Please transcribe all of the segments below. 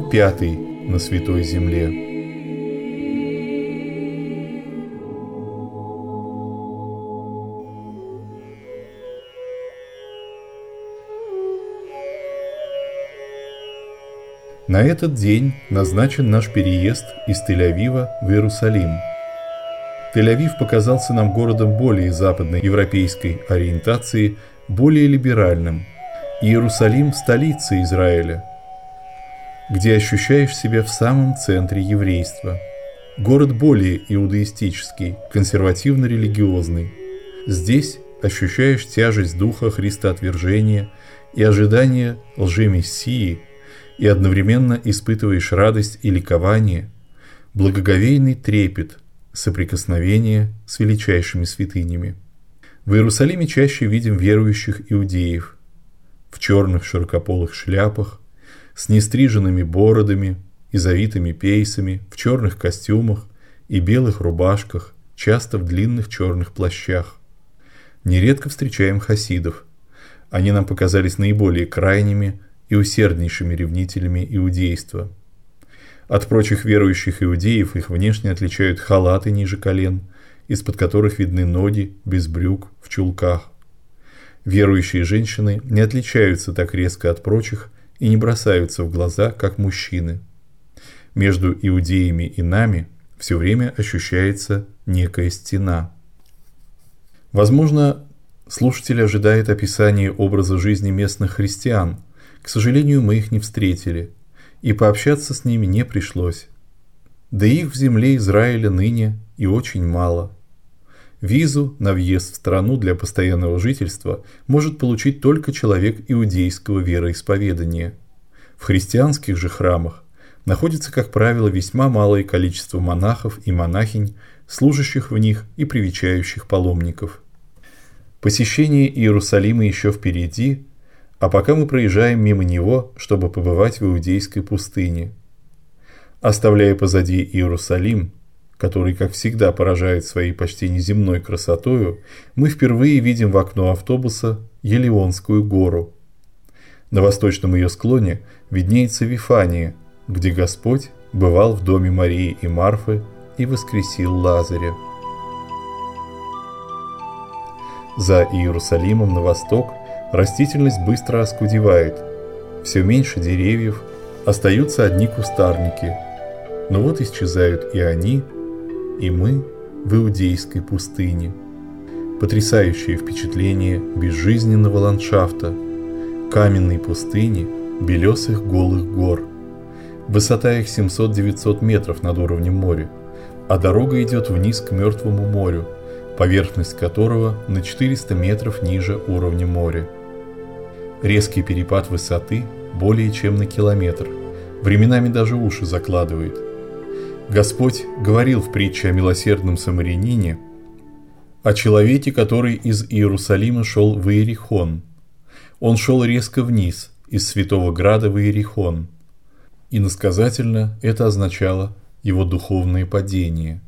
он пятый на святой земле. На этот день назначен наш переезд из Тель-Авива в Иерусалим. Тель-Авив показался нам городом более западной европейской ориентации, более либеральным. Иерусалим – столица Израиля, где ощущаешь себя в самом центре еврейства. Город более иудаистический, консервативно-религиозный. Здесь ощущаешь тяжесть духа христоотвержения и ожидания лжемессии, и одновременно испытываешь радость и ликование, благоговейный трепет, соприкосновение с величайшими святынями. В Иерусалиме чаще видим верующих иудеев в черных широкополых шляпах, с нестриженными бородами и завитыми пейсами, в черных костюмах и белых рубашках, часто в длинных черных плащах. Нередко встречаем хасидов. Они нам показались наиболее крайними и усерднейшими ревнителями иудейства. От прочих верующих иудеев их внешне отличают халаты ниже колен, из-под которых видны ноги без брюк в чулках. Верующие женщины не отличаются так резко от прочих и не бросаются в глаза, как мужчины. Между иудеями и нами все время ощущается некая стена. Возможно, слушатель ожидает описания образа жизни местных христиан. К сожалению, мы их не встретили, и пообщаться с ними не пришлось. Да их в земле Израиля ныне и очень мало. Визу на въезд в страну для постоянного жительства может получить только человек иудейского вероисповедания. В христианских же храмах находится, как правило, весьма малое количество монахов и монахинь, служащих в них и привечающих паломников. Посещение Иерусалима еще впереди, а пока мы проезжаем мимо него, чтобы побывать в Иудейской пустыне. Оставляя позади Иерусалим, который, как всегда, поражает своей почти неземной красотою, мы впервые видим в окно автобуса Елеонскую гору. На восточном ее склоне виднеется Вифания, где Господь бывал в доме Марии и Марфы и воскресил Лазаря. За Иерусалимом на восток растительность быстро оскудевает, все меньше деревьев, остаются одни кустарники. Но вот исчезают и они, и мы в Иудейской пустыне. Потрясающее впечатление безжизненного ландшафта, каменной пустыни, белесых голых гор. Высота их 700-900 метров над уровнем моря, а дорога идет вниз к Мертвому морю, поверхность которого на 400 метров ниже уровня моря. Резкий перепад высоты более чем на километр, временами даже уши закладывает. Господь говорил в притче о милосердном самарянине, о человеке, который из Иерусалима шел в Иерихон. Он шел резко вниз, из Святого Града в Иерихон. Иносказательно это означало его духовное падение.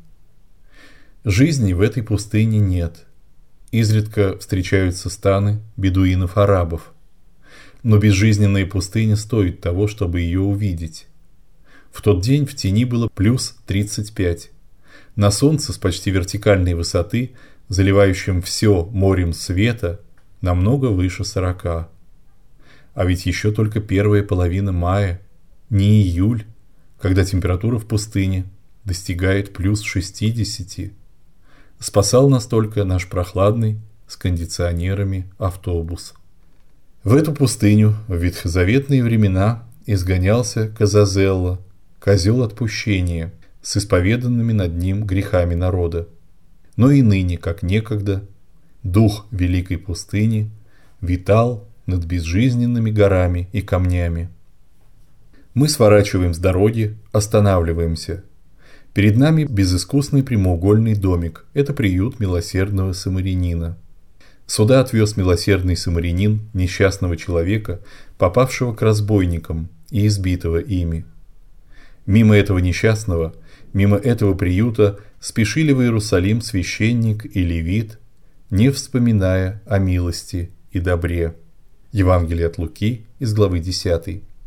Жизни в этой пустыне нет. Изредка встречаются станы бедуинов-арабов. Но безжизненная пустыня стоит того, чтобы ее увидеть. В тот день в тени было плюс 35. На солнце с почти вертикальной высоты, заливающим все морем света, намного выше 40. А ведь еще только первая половина мая, не июль, когда температура в пустыне достигает плюс 60. Спасал нас только наш прохладный с кондиционерами автобус. В эту пустыню в ветхозаветные времена изгонялся Казазелла, козел отпущения, с исповеданными над ним грехами народа. Но и ныне, как некогда, дух великой пустыни витал над безжизненными горами и камнями. Мы сворачиваем с дороги, останавливаемся. Перед нами безыскусный прямоугольный домик. Это приют милосердного самарянина. Сюда отвез милосердный самарянин несчастного человека, попавшего к разбойникам и избитого ими. Мимо этого несчастного, мимо этого приюта спешили в Иерусалим священник и левит, не вспоминая о милости и добре. Евангелие от Луки из главы 10.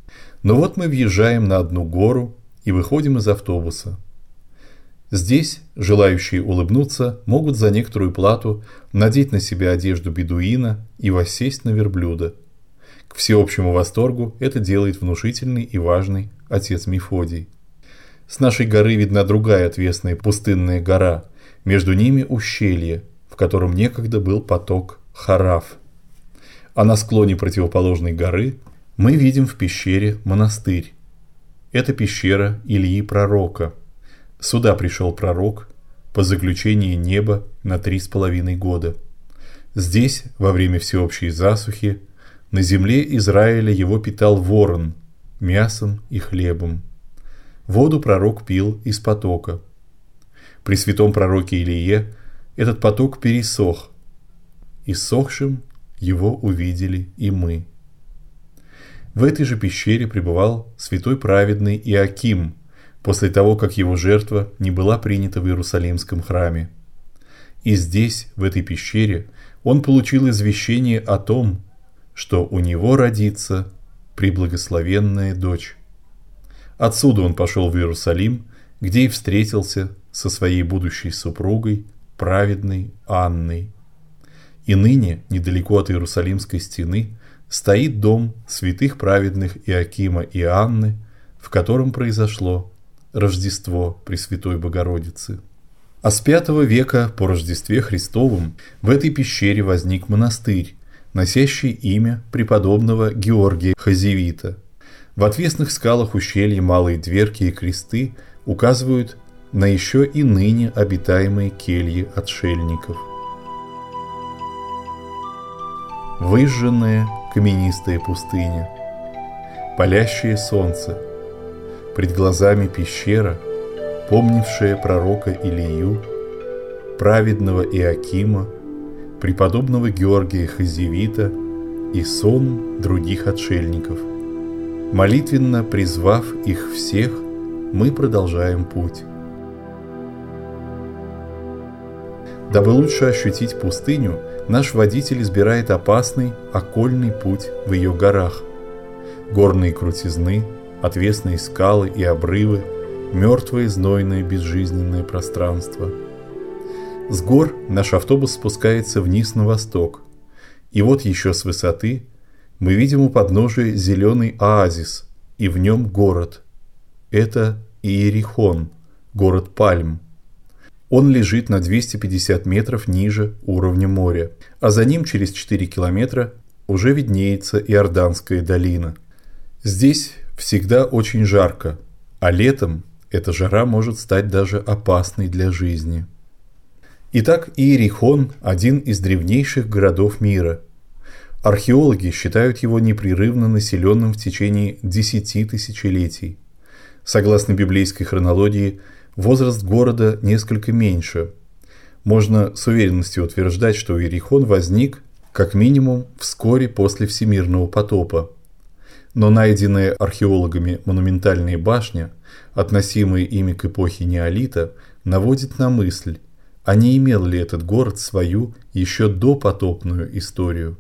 Но вот мы въезжаем на одну гору и выходим из автобуса. Здесь желающие улыбнуться могут за некоторую плату надеть на себя одежду бедуина и воссесть на верблюда. К всеобщему восторгу это делает внушительный и важный отец Мефодий. С нашей горы видна другая отвесная пустынная гора, между ними ущелье, в котором некогда был поток Хараф. А на склоне противоположной горы мы видим в пещере монастырь. Это пещера Илии Пророка. Сюда пришел пророк по заключении неба на 3,5 года. Здесь, во время всеобщей засухи, на земле Израиля его питал ворон мясом и хлебом. Воду пророк пил из потока. При святом пророке Илие этот поток пересох. Иссохшим его увидели и мы. В этой же пещере пребывал святой праведный Иоаким, после того, как его жертва не была принята в Иерусалимском храме. И здесь, в этой пещере, он получил извещение о том, что у него родится преблагословенная дочь. Отсюда он пошел в Иерусалим, где и встретился со своей будущей супругой, праведной Анной. И ныне, недалеко от Иерусалимской стены, стоит дом святых праведных Иоакима и Анны, в котором произошло Рождество Пресвятой Богородицы. А с V века по Рождестве Христовом в этой пещере возник монастырь, носящий имя преподобного Георгия Хазевита. В отвесных скалах ущелья малые дверки и кресты указывают на еще и ныне обитаемые кельи отшельников. Выжженная каменистая пустыня, палящее солнце, пред глазами пещера, помнившая пророка Илию, праведного Иоакима, преподобного Георгия Хазевита и сон других отшельников. Молитвенно призвав их всех, мы продолжаем путь. Дабы лучше ощутить пустыню, наш водитель избирает опасный окольный путь в ее горах. Горные крутизны, отвесные скалы и обрывы, мертвое, знойное, безжизненное пространство. С гор наш автобус спускается вниз на восток, и вот еще с высоты мы видим у подножия зеленый оазис, и в нем город. Это Иерихон, город пальм. Он лежит на 250 метров ниже уровня моря, а за ним через 4 километра уже виднеется Иорданская долина. Здесь всегда очень жарко, а летом эта жара может стать даже опасной для жизни. Итак, Иерихон – один из древнейших городов мира. Археологи считают его непрерывно населенным в течение 10 тысячелетий. Согласно библейской хронологии, возраст города несколько меньше. Можно с уверенностью утверждать, что Иерихон возник как минимум вскоре после Всемирного потопа. Но найденная археологами монументальная башня, относимая ими к эпохе неолита, наводит на мысль, а не имел ли этот город свою еще допотопную историю.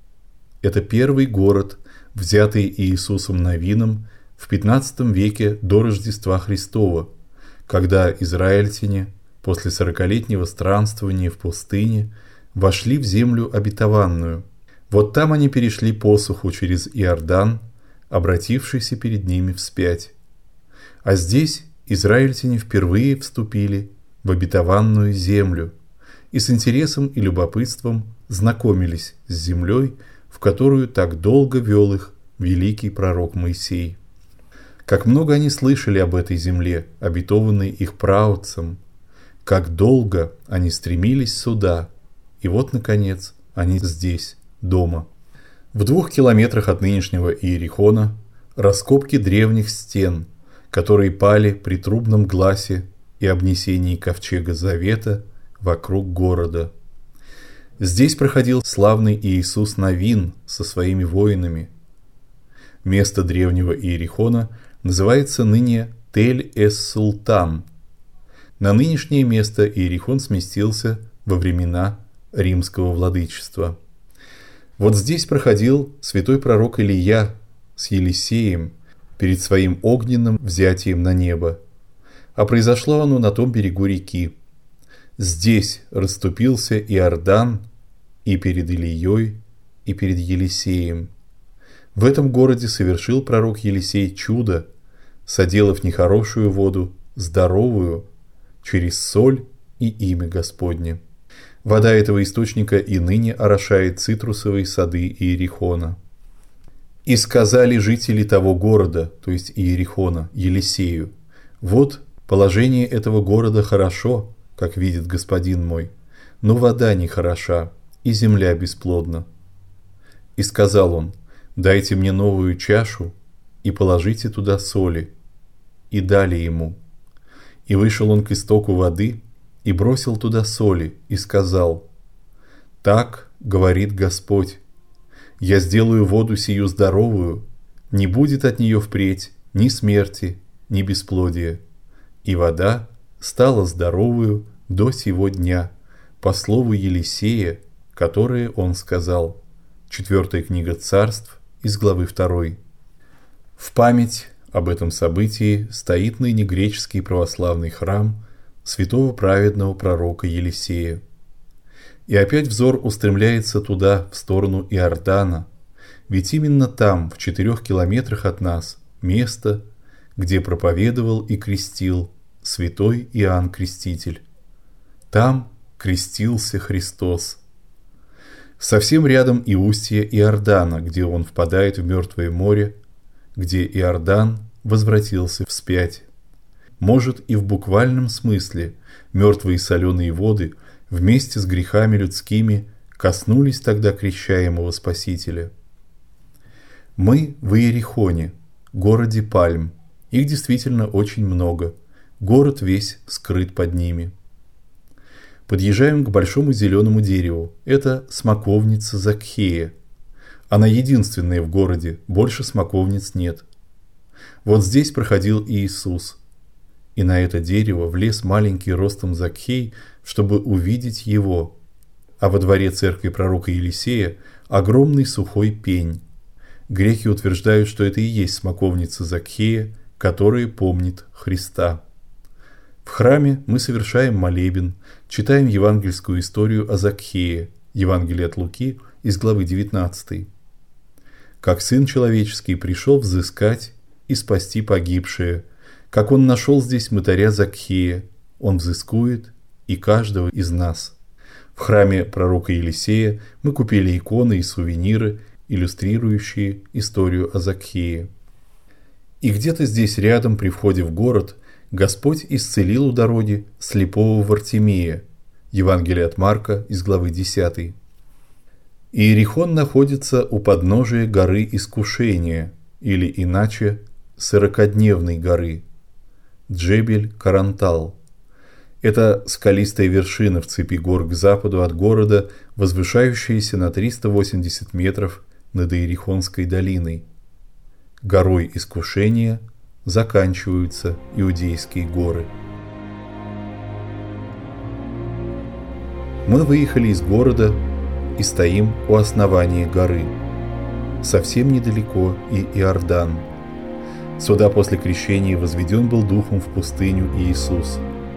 Это первый город, взятый Иисусом Навином в 15 веке до Рождества Христова, когда израильтяне после 40-летнего странствования в пустыне вошли в землю обетованную. Вот там они перешли посуху через Иордан, обратившийся перед ними вспять. А здесь израильтяне впервые вступили в обетованную землю и с интересом и любопытством знакомились с землей, в которую так долго вел их великий пророк Моисей. Как много они слышали об этой земле, обетованной их праотцам, как долго они стремились сюда, и вот, наконец, они здесь, дома. В 2 километрах от нынешнего Иерихона раскопки древних стен, которые пали при трубном гласе и обнесении ковчега Завета вокруг города. Здесь проходил славный Иисус Навин со своими воинами. Место древнего Иерихона называется ныне Тель-эс-Султан. На нынешнее место Иерихон сместился во времена римского владычества. Вот здесь проходил святой пророк Илия с Елисеем, перед своим огненным взятием на небо. А произошло оно на том берегу реки. Здесь расступился Иордан и перед Илией, и перед Елисеем. В этом городе совершил пророк Елисей чудо, соделав нехорошую воду здоровую через соль и имя Господне. Вода этого источника и ныне орошает цитрусовые сады Иерихона. И сказали жители того города, то есть Иерихона, Елисею: вот положение этого города хорошо, как видит господин мой, но вода не хороша, и земля бесплодна. И сказал он: дайте мне новую чашу и положите туда соли. И дали ему. И вышел он к истоку воды и бросил туда соли и сказал: так говорит Господь, я сделаю воду сию здоровую, не будет от нее впредь ни смерти, ни бесплодия. И вода стала здоровую до сего дня, по слову Елисея, которое он сказал. 4 книга Царств, из главы 2. В память об этом событии стоит ныне греческий православный храм святого праведного пророка Елисея. И опять взор устремляется туда, в сторону Иордана, ведь именно там, в 4 километрах от нас, место, где проповедовал и крестил святой Иоанн Креститель. Там крестился Христос. Совсем рядом и устье Иордана, где он впадает в Мертвое море, где Иордан возвратился вспять. Может, и в буквальном смысле мертвые соленые воды вместе с грехами людскими коснулись тогда крещаемого Спасителя. Мы в Иерихоне, городе пальм. Их действительно очень много. Город весь скрыт под ними. Подъезжаем к большому зеленому дереву. Это смоковница Закхея. Она единственная в городе, больше смоковниц нет. Вот здесь проходил Иисус. И на это дерево влез маленький ростом Закхей, чтобы увидеть его. А во дворе церкви пророка Елисея огромный сухой пень. Греки утверждают, что это и есть смоковница Закхея, которая помнит Христа. В храме мы совершаем молебен, читаем евангельскую историю о Закхее, Евангелие от Луки из главы 19. Как Сын Человеческий пришел взыскать и спасти погибшее, как Он нашел здесь мытаря Закхея, Он взыскует и каждого из нас. В храме пророка Елисея мы купили иконы и сувениры, иллюстрирующие историю о Закхее. И где-то здесь рядом, при входе в город, Господь исцелил у дороги слепого Вартимея. Евангелие от Марка из главы 10. Иерихон находится у подножия горы Искушения, или иначе Сорокодневной горы, Джебель-Карантал. Это скалистая вершина в цепи гор к западу от города, возвышающаяся на 380 метров над Иерихонской долиной. Горой Искушения заканчиваются Иудейские горы. Мы выехали из города и стоим у основания горы. Совсем недалеко и Иордан. Сюда после крещения возведен был Духом в пустыню Иисус.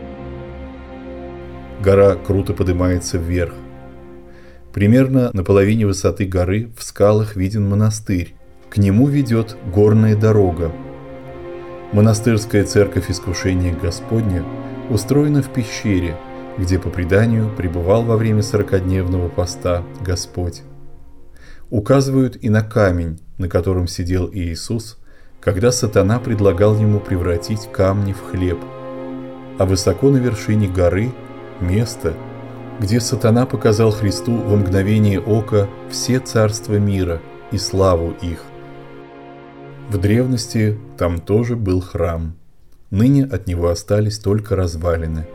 Гора круто поднимается вверх. Примерно на половине высоты горы в скалах виден монастырь. К нему ведет горная дорога. Монастырская церковь Искушения Господня устроена в пещере, где по преданию пребывал во время 40-дневного поста Господь. Указывают и на камень, на котором сидел Иисус, когда сатана предлагал ему превратить камни в хлеб. А высоко на вершине горы место, где сатана показал Христу во мгновение ока все царства мира и славу их. В древности там тоже был храм. Ныне от него остались только развалины.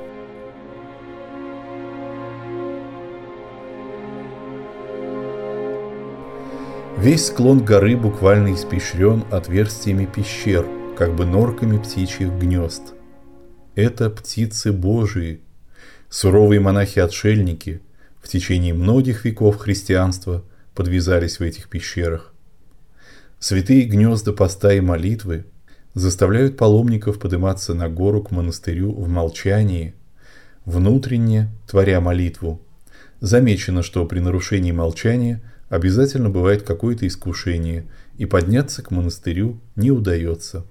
Весь склон горы буквально испещрен отверстиями пещер, как бы норками птичьих гнезд. Это птицы Божии, суровые монахи-отшельники, в течение многих веков христианства подвязались в этих пещерах. Святые гнезда поста и молитвы заставляют паломников подниматься на гору к монастырю в молчании, внутренне творя молитву. Замечено, что при нарушении молчания обязательно бывает какое-то искушение, и подняться к монастырю не удается.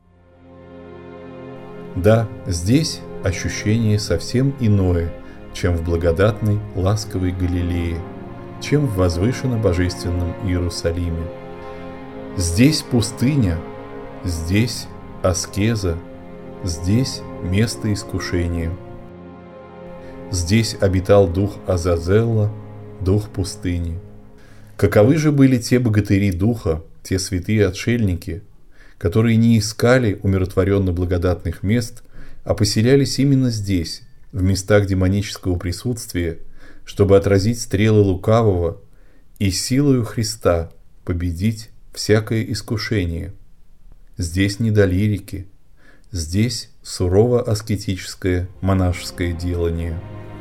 Да, здесь ощущение совсем иное, чем в благодатной, ласковой Галилее, чем в возвышенно-божественном Иерусалиме. Здесь пустыня, здесь аскеза, здесь место искушения. Здесь обитал дух Азазелла, дух пустыни. Каковы же были те богатыри духа, те святые отшельники, которые не искали умиротворенно благодатных мест, а поселялись именно здесь, в местах демонического присутствия, чтобы отразить стрелы лукавого и силою Христа победить всякое искушение. Здесь не до лирики, здесь сурово аскетическое монашеское делание.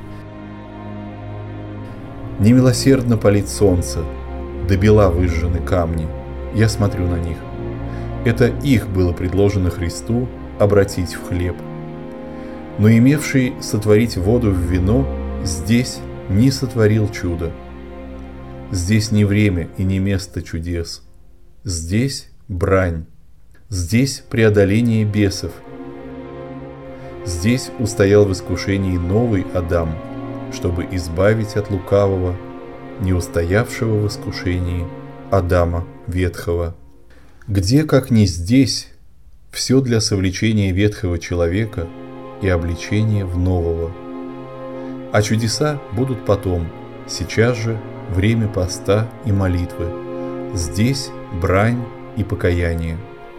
Немилосердно палит солнце, до бела выжжены камни. Я смотрю на них. Это их было предложено Христу обратить в хлеб. Но имевший сотворить воду в вино здесь не сотворил чудо. Здесь не время и не место чудес. Здесь брань. Здесь преодоление бесов. Здесь устоял в искушении новый Адам, чтобы избавить от лукавого, не устоявшего в искушении Адама ветхого. Где, как ни здесь, все для совлечения ветхого человека и обличения в нового. А чудеса будут потом, сейчас же время поста и молитвы. Здесь брань и покаяние.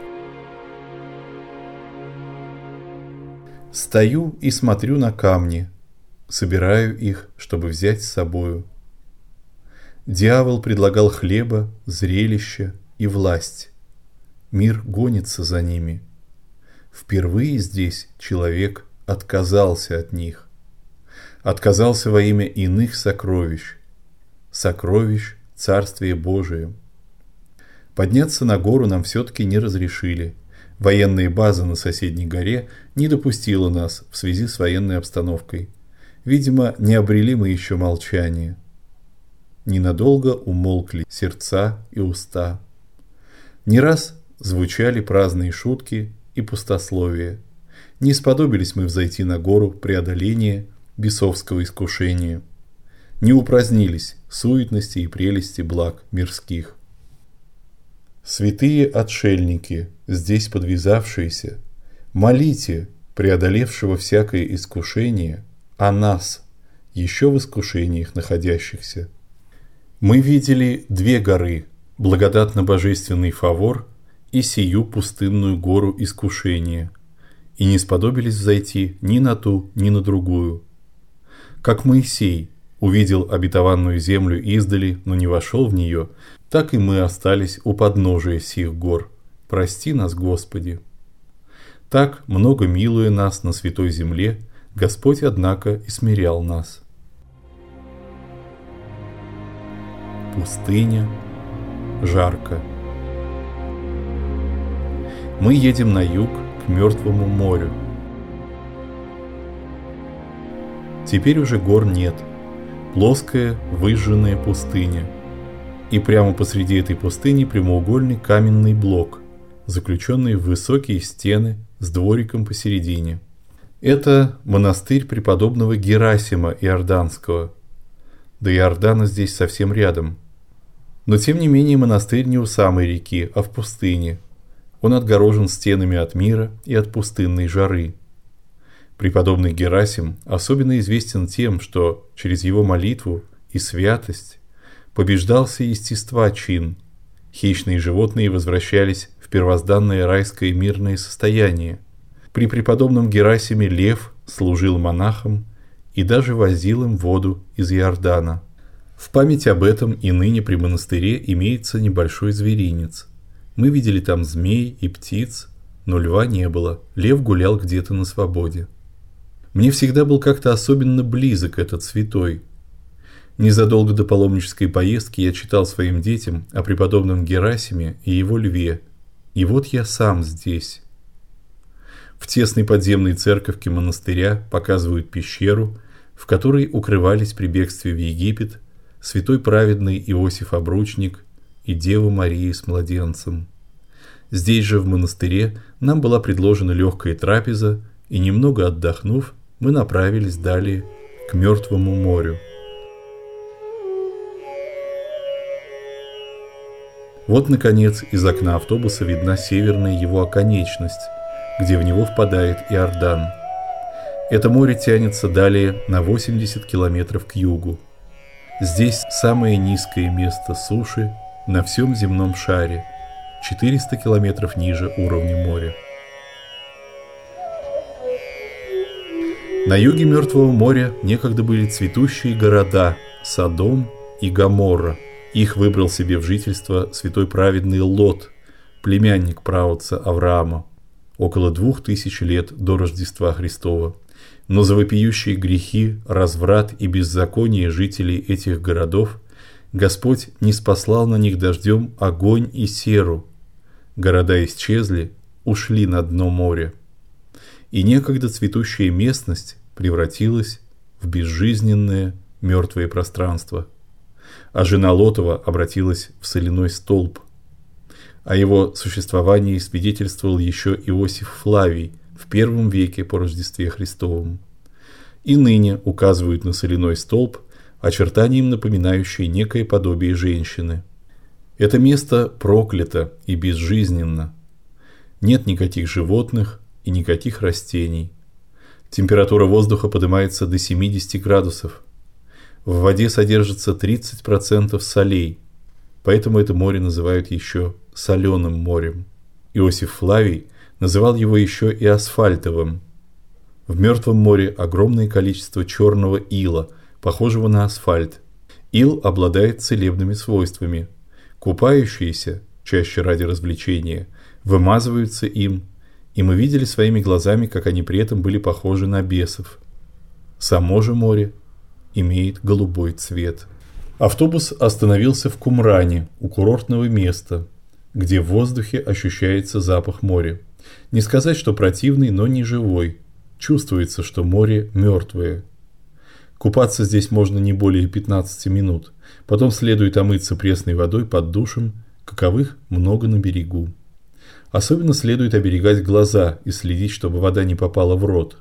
Стою и смотрю на камни, собираю их, чтобы взять с собою. Дьявол предлагал хлеба, зрелище и власть. Мир гонится за ними. Впервые здесь человек отказался от них. Отказался во имя иных сокровищ. Сокровищ Царствия Божия. Подняться на гору нам все-таки не разрешили. Военная база на соседней горе не допустила нас в связи с военной обстановкой. Видимо, не обрели мы еще молчание. Ненадолго умолкли сердца и уста. Не раз звучали праздные шутки и пустословие. Не сподобились мы взойти на гору преодоления бесовского искушения. Не упразднились суетности и прелести благ мирских. Святые отшельники, здесь подвязавшиеся, молите преодолевшего всякое искушение о нас, еще в искушениях находящихся. Мы видели две горы, благодатно-божественный Фавор и сию пустынную гору искушения, и не сподобились взойти ни на ту, ни на другую. Как Моисей увидел обетованную землю издали, но не вошел в нее, так и мы остались у подножия сих гор. Прости нас, Господи. Так, много милуя нас на святой земле, Господь, однако, и смирял нас. Пустыня, жарко. Мы едем на юг к Мертвому морю. Теперь уже гор нет. Плоская, выжженная пустыня. И прямо посреди этой пустыни прямоугольный каменный блок, заключенный в высокие стены с двориком посередине. Это монастырь преподобного Герасима Иорданского. До Иордана здесь совсем рядом. Но тем не менее монастырь не у самой реки, а в пустыне. Он отгорожен стенами от мира и от пустынной жары. Преподобный Герасим особенно известен тем, что через его молитву и святость побеждался естества чин. Хищные животные возвращались в первозданное райское мирное состояние. При преподобном Герасиме лев служил монахам и даже возил им воду из Иордана. В память об этом и ныне при монастыре имеется небольшой зверинец. Мы видели там змей и птиц, но льва не было, лев гулял где-то на свободе. Мне всегда был как-то особенно близок этот святой. Незадолго до паломнической поездки я читал своим детям о преподобном Герасиме и его льве. И вот я сам здесь. В тесной подземной церковке монастыря показывают пещеру, в которой укрывались при бегстве в Египет святой праведный Иосиф Обручник и Дева Мария с младенцем. Здесь же, в монастыре, нам была предложена легкая трапеза, и, немного отдохнув, мы направились далее к Мертвому морю. Вот, наконец, из окна автобуса видна северная его оконечность, где в него впадает Иордан. Это море тянется далее на 80 километров к югу. Здесь самое низкое место суши на всем земном шаре, 400 километров ниже уровня моря. На юге Мертвого моря некогда были цветущие города Содом и Гоморра. Их выбрал себе в жительство святой праведный Лот, племянник праотца Авраама, около 2000 лет до Рождества Христова. Но за вопиющие грехи, разврат и беззаконие жителей этих городов Господь ниспослал на них дождем огонь и серу. Города исчезли, ушли на дно моря. И некогда цветущая местность превратилась в безжизненное мертвое пространство. А жена Лотова обратилась в соляной столб. О его существовании свидетельствовал еще Иосиф Флавий в I веке по Рождестве Христовом. И ныне указывают на соляной столб, очертанием напоминающий некое подобие женщины. Это место проклято и безжизненно. Нет никаких животных и никаких растений. Температура воздуха поднимается до 70 градусов. В воде содержится 30% солей, поэтому это море называют еще соленым морем. Иосиф Флавий называл его еще и асфальтовым. В Мертвом море огромное количество черного ила, похожего на асфальт. Ил обладает целебными свойствами. Купающиеся, чаще ради развлечения, вымазываются им, и мы видели своими глазами, как они при этом были похожи на бесов. Само же море имеет голубой цвет. Автобус остановился в Кумране, у курортного места, где в воздухе ощущается запах моря. Не сказать, что противный, но не живой. Чувствуется, что море мертвое. Купаться здесь можно не более 15 минут. Потом следует омыться пресной водой под душем, каковых много на берегу. Особенно следует оберегать глаза и следить, чтобы вода не попала в рот.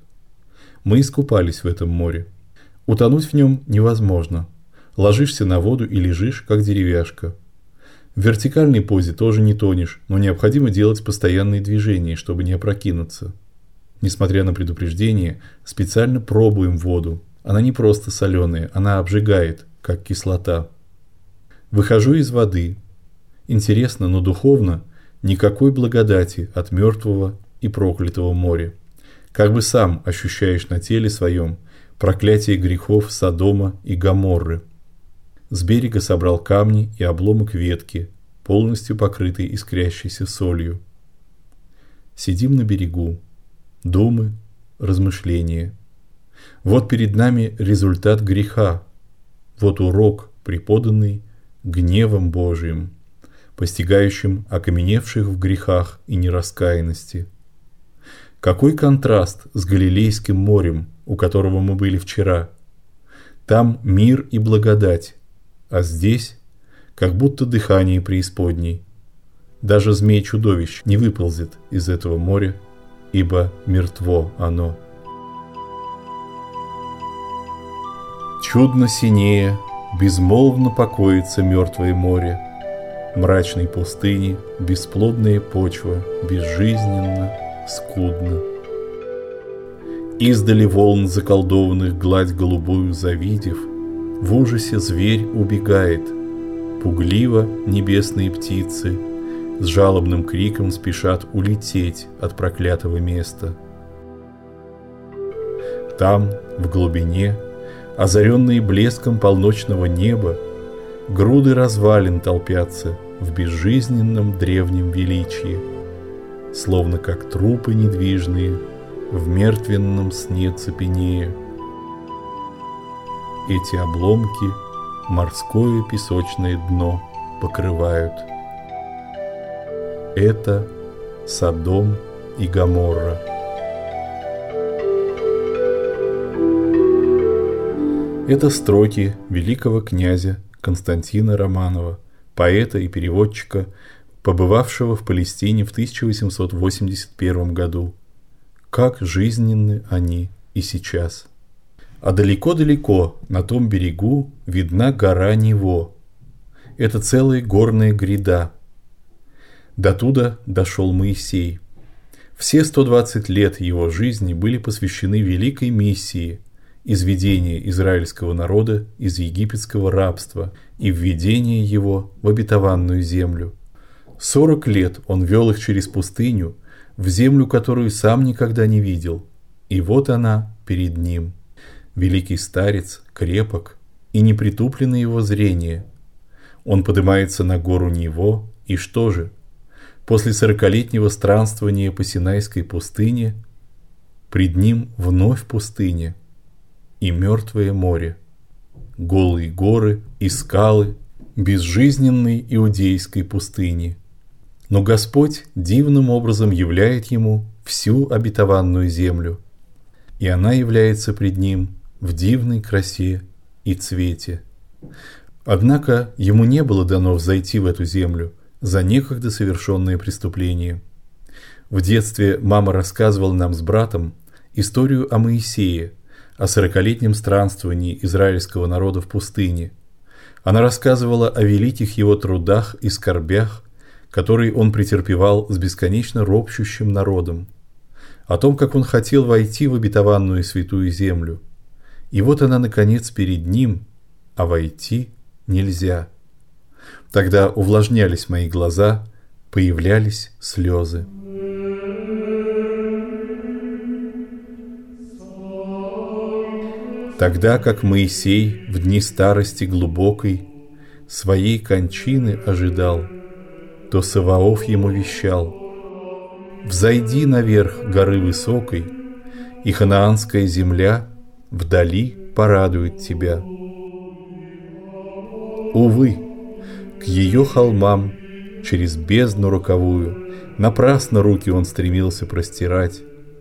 Мы искупались в этом море. Утонуть в нем невозможно. Ложишься на воду и лежишь, как деревяшка. В вертикальной позе тоже не тонешь, но необходимо делать постоянные движения, чтобы не опрокинуться. Несмотря на предупреждение, специально пробуем воду. Она не просто соленая, она обжигает, как кислота. Выхожу из воды. Интересно, но духовно никакой благодати от мертвого и проклятого моря. Как бы сам ощущаешь на теле своем проклятие грехов Содома и Гоморры. С берега собрал камни и обломок ветки, полностью покрытый искрящейся солью. Сидим на берегу. Думы, размышления. Вот перед нами результат греха. Вот урок, преподанный гневом Божиим, постигающим окаменевших в грехах и нераскаянности. Какой контраст с Галилейским морем, у которого мы были вчера. Там мир и благодать, а здесь как будто дыхание преисподней. Даже змей-чудовищ не выползет из этого моря, ибо мертво оно. Чудно синее, безмолвно покоится мертвое море. Мрачной пустыни бесплодная почва, безжизненно, скудно. Издали волн заколдованных гладь голубую завидев, в ужасе зверь убегает. Пугливо небесные птицы с жалобным криком спешат улететь от проклятого места. Там, в глубине, озаренные блеском полночного неба, груды развалин толпятся в безжизненном древнем величии, словно как трупы недвижные в мертвенном сне цепенея. Эти обломки морское песочное дно покрывают. Это Содом и Гоморра. Это строки великого князя Константина Романова, поэта и переводчика, побывавшего в Палестине в 1881 году. Как жизненны они и сейчас. А далеко-далеко на том берегу видна гора Нево. Это целая горная гряда. Дотуда дошел Моисей. Все 120 лет его жизни были посвящены великой миссии изведения израильского народа из египетского рабства и введения его в обетованную землю. 40 лет он вел их через пустыню, в землю, которую сам никогда не видел. И вот она перед ним. Великий старец, крепок, и не притуплено его зрение. Он поднимается на гору Нево, и что же? После 40-летнего странствования по Синайской пустыне пред ним вновь пустыня и мертвое море, голые горы и скалы безжизненной иудейской пустыни. Но Господь дивным образом являет ему всю обетованную землю, и она является пред ним в дивной красе и цвете. Однако ему не было дано взойти в эту землю за некогда совершенные преступления. В детстве мама рассказывала нам с братом историю о Моисее, о 40-летнем странствовании израильского народа в пустыне. Она рассказывала о великих его трудах и скорбях, которые он претерпевал с бесконечно ропщущим народом, о том, как он хотел войти в обетованную святую землю. И вот она, наконец, перед ним, а войти нельзя. Тогда увлажнялись мои глаза, появлялись слезы. Тогда как Моисей в дни старости глубокой своей кончины ожидал, то Саваоф ему вещал: «Взойди наверх горы высокой, и ханаанская земля вдали порадует тебя». Увы, к ее холмам через бездну роковую напрасно руки он стремился простирать.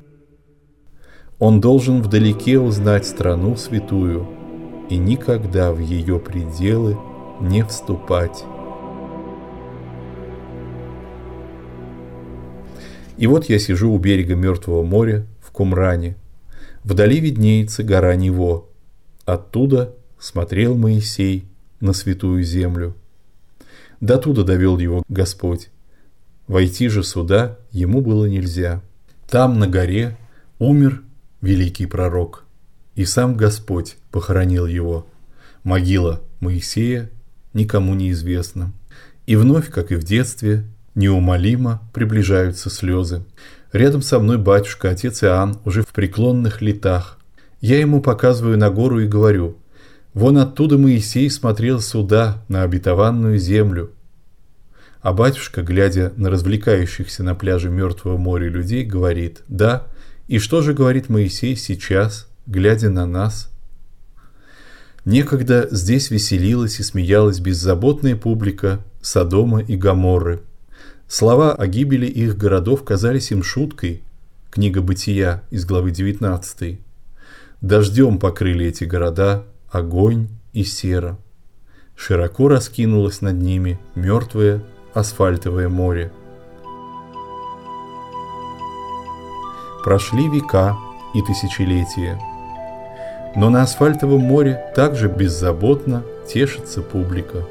Он должен вдалеке узнать страну святую и никогда в ее пределы не вступать. И вот я сижу у берега Мертвого моря в Кумране. Вдали виднеется гора Нево. Оттуда смотрел Моисей на святую землю. Дотуда довел его Господь. Войти же сюда ему было нельзя. Там на горе умер великий пророк, и сам Господь похоронил его. Могила Моисея никому не известна. И вновь, как и в детстве, неумолимо приближаются слезы. Рядом со мной батюшка, отец Иоанн, уже в преклонных летах. Я ему показываю на гору и говорю: вон оттуда Моисей смотрел сюда, на обетованную землю. А батюшка, глядя на развлекающихся на пляже Мертвого моря людей, говорит: да, и что же говорит Моисей сейчас, глядя на нас? Некогда здесь веселилась и смеялась беззаботная публика Содома и Гоморры. Слова о гибели их городов казались им шуткой. Книга Бытия из главы 19. Дождем покрыли эти города огонь и сера. Широко раскинулось над ними мертвое асфальтовое море. Прошли века и тысячелетия, но на асфальтовом море также беззаботно тешится публика.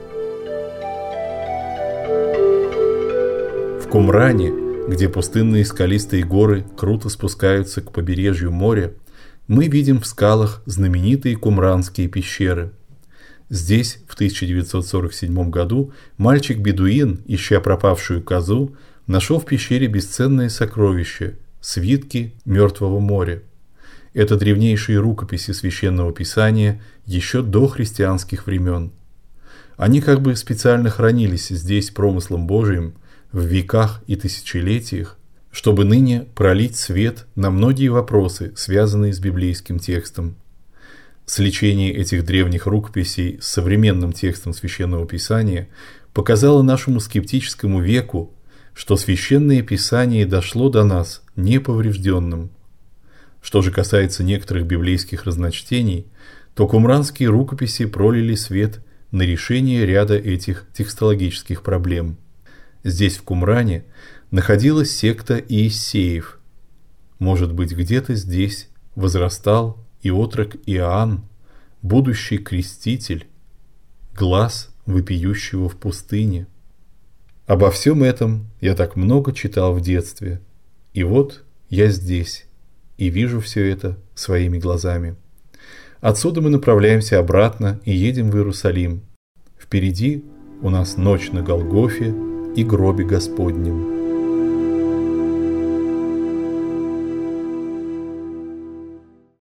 В Кумране, где пустынные скалистые горы круто спускаются к побережью моря, мы видим в скалах знаменитые кумранские пещеры. Здесь в 1947 году мальчик-бедуин, ища пропавшую козу, нашел в пещере бесценное сокровище – свитки Мертвого моря. Это древнейшие рукописи Священного Писания еще до христианских времен. Они как бы специально хранились здесь промыслом Божиим в веках и тысячелетиях, чтобы ныне пролить свет на многие вопросы, связанные с библейским текстом. Сличение этих древних рукописей с современным текстом Священного Писания показало нашему скептическому веку, что Священное Писание дошло до нас неповрежденным. Что же касается некоторых библейских разночтений, то кумранские рукописи пролили свет на решение ряда этих текстологических проблем. Здесь, в Кумране, находилась секта Иессеев. Может быть, где-то здесь возрастал и отрок Иоанн, будущий креститель, глаз вопиющего в пустыне. Обо всем этом я так много читал в детстве, и вот я здесь, и вижу все это своими глазами. Отсюда мы направляемся обратно и едем в Иерусалим. Впереди у нас ночь на Голгофе и гробе Господнем.